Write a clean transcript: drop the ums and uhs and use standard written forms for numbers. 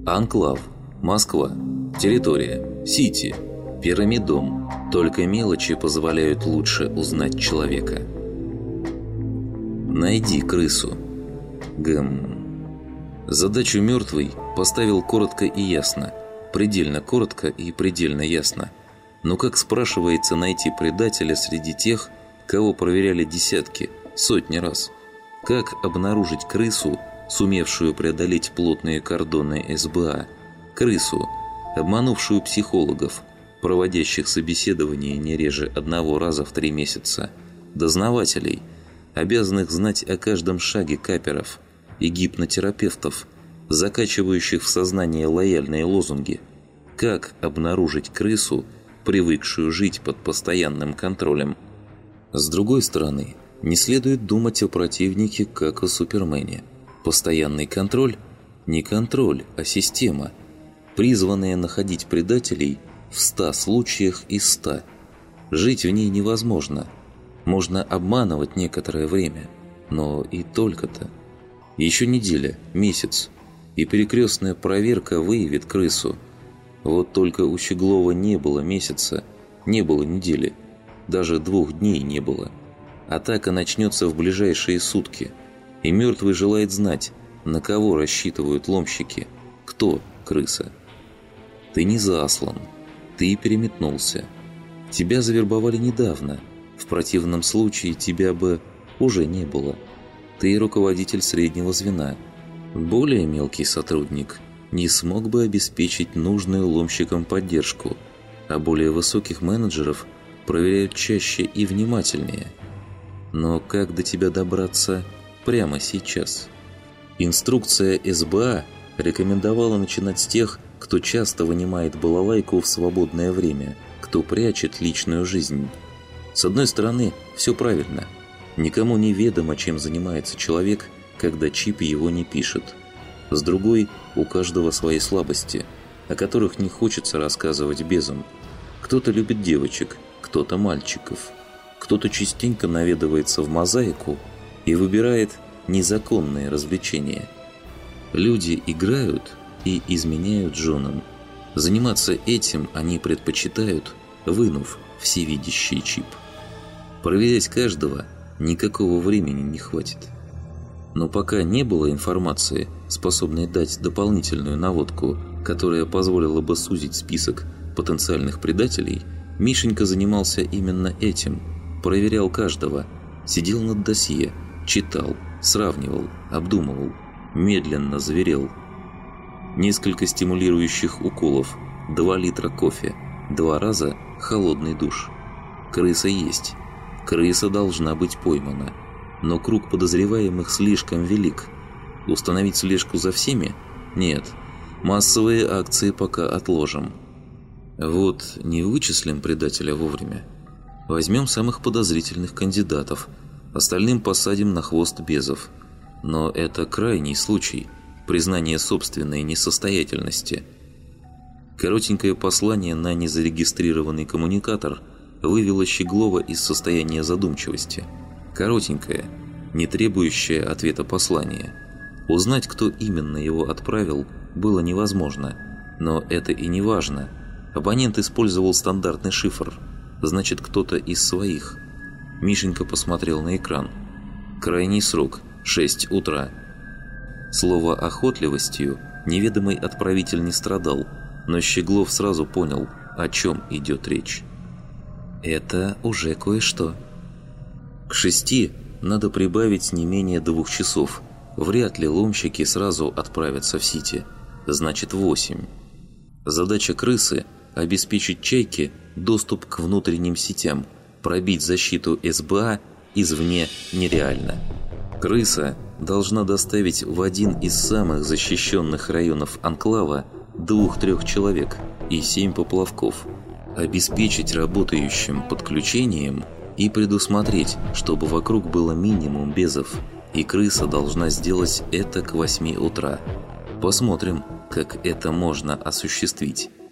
Анклав, Москва, территория, Сити, Пирамидом. Только мелочи позволяют лучше узнать человека. Найди крысу. Задачу мертвый поставил коротко и ясно. Предельно коротко и предельно ясно. Но как, спрашивается, найти предателя среди тех, кого проверяли десятки, сотни раз? Как обнаружить крысу, сумевшую преодолеть плотные кордоны СБА? Крысу, обманувшую психологов, проводящих собеседование не реже одного раза в 3 месяца, дознавателей, обязанных знать о каждом шаге каперов, и гипнотерапевтов, закачивающих в сознание лояльные лозунги. Как обнаружить крысу, привыкшую жить под постоянным контролем? С другой стороны, не следует думать о противнике, как о Супермене. Постоянный контроль – не контроль, а система, призванная находить предателей в 100 случаях из 100. Жить в ней невозможно. Можно обманывать некоторое время, но и только-то. Еще неделя, месяц, и перекрестная проверка выявит крысу. Вот только у Щеглова не было месяца, не было недели, даже 2 дней не было. Атака начнется в ближайшие сутки, и мертвый желает знать, на кого рассчитывают ломщики, кто крыса. Ты не заслан, ты переметнулся. Тебя завербовали недавно, в противном случае тебя бы уже не было. Ты руководитель среднего звена. Более мелкий сотрудник не смог бы обеспечить нужную ломщикам поддержку, а более высоких менеджеров проверяют чаще и внимательнее. Но как до тебя добраться прямо сейчас? Инструкция СБА рекомендовала начинать с тех, кто часто вынимает балалайку в свободное время, кто прячет личную жизнь. С одной стороны, все правильно. Никому не ведомо, чем занимается человек, когда чип его не пишет. С другой, у каждого свои слабости, о которых не хочется рассказывать безум. Кто-то любит девочек, кто-то мальчиков. Кто-то частенько наведывается в мозаику и выбирает незаконные развлечения. Люди играют и изменяют женам. Заниматься этим они предпочитают, вынув всевидящий чип. Проверять каждого никакого времени не хватит. Но пока не было информации, способной дать дополнительную наводку, которая позволила бы сузить список потенциальных предателей, Мишенька занимался именно этим. Проверял каждого, сидел над досье, читал, сравнивал, обдумывал, медленно зверел. Несколько стимулирующих уколов, 2 литра кофе, 2 раза холодный душ. Крыса есть. Крыса должна быть поймана. Но круг подозреваемых слишком велик. Установить слежку за всеми? Нет. Массовые акции пока отложим. Вот не вычислим предателя вовремя. Возьмем самых подозрительных кандидатов. Остальным посадим на хвост безов. Но это крайний случай. Признание собственной несостоятельности. Коротенькое послание на незарегистрированный коммуникатор вывело Щеглова из состояния задумчивости. Коротенькое, не требующее ответа послание. Узнать, кто именно его отправил, было невозможно. Но это и не важно. Абонент использовал стандартный шифр. Значит, кто-то из своих. Мишенька посмотрел на экран. Крайний срок – 6 утра. Слово «охотливостью» неведомый отправитель не страдал, но Щеглов сразу понял, о чем идет речь. Это уже кое-что. К 6 надо прибавить не менее 2 часов. Вряд ли ломщики сразу отправятся в Сити. Значит, 8. Задача крысы – обеспечить Чайке доступ к внутренним сетям. Пробить защиту СБА извне нереально. Крыса должна доставить в один из самых защищенных районов анклава 2-3 человек и 7 поплавков. Обеспечить работающим подключением и предусмотреть, чтобы вокруг было минимум безов, и крыса должна сделать это к 8 утра. Посмотрим, как это можно осуществить.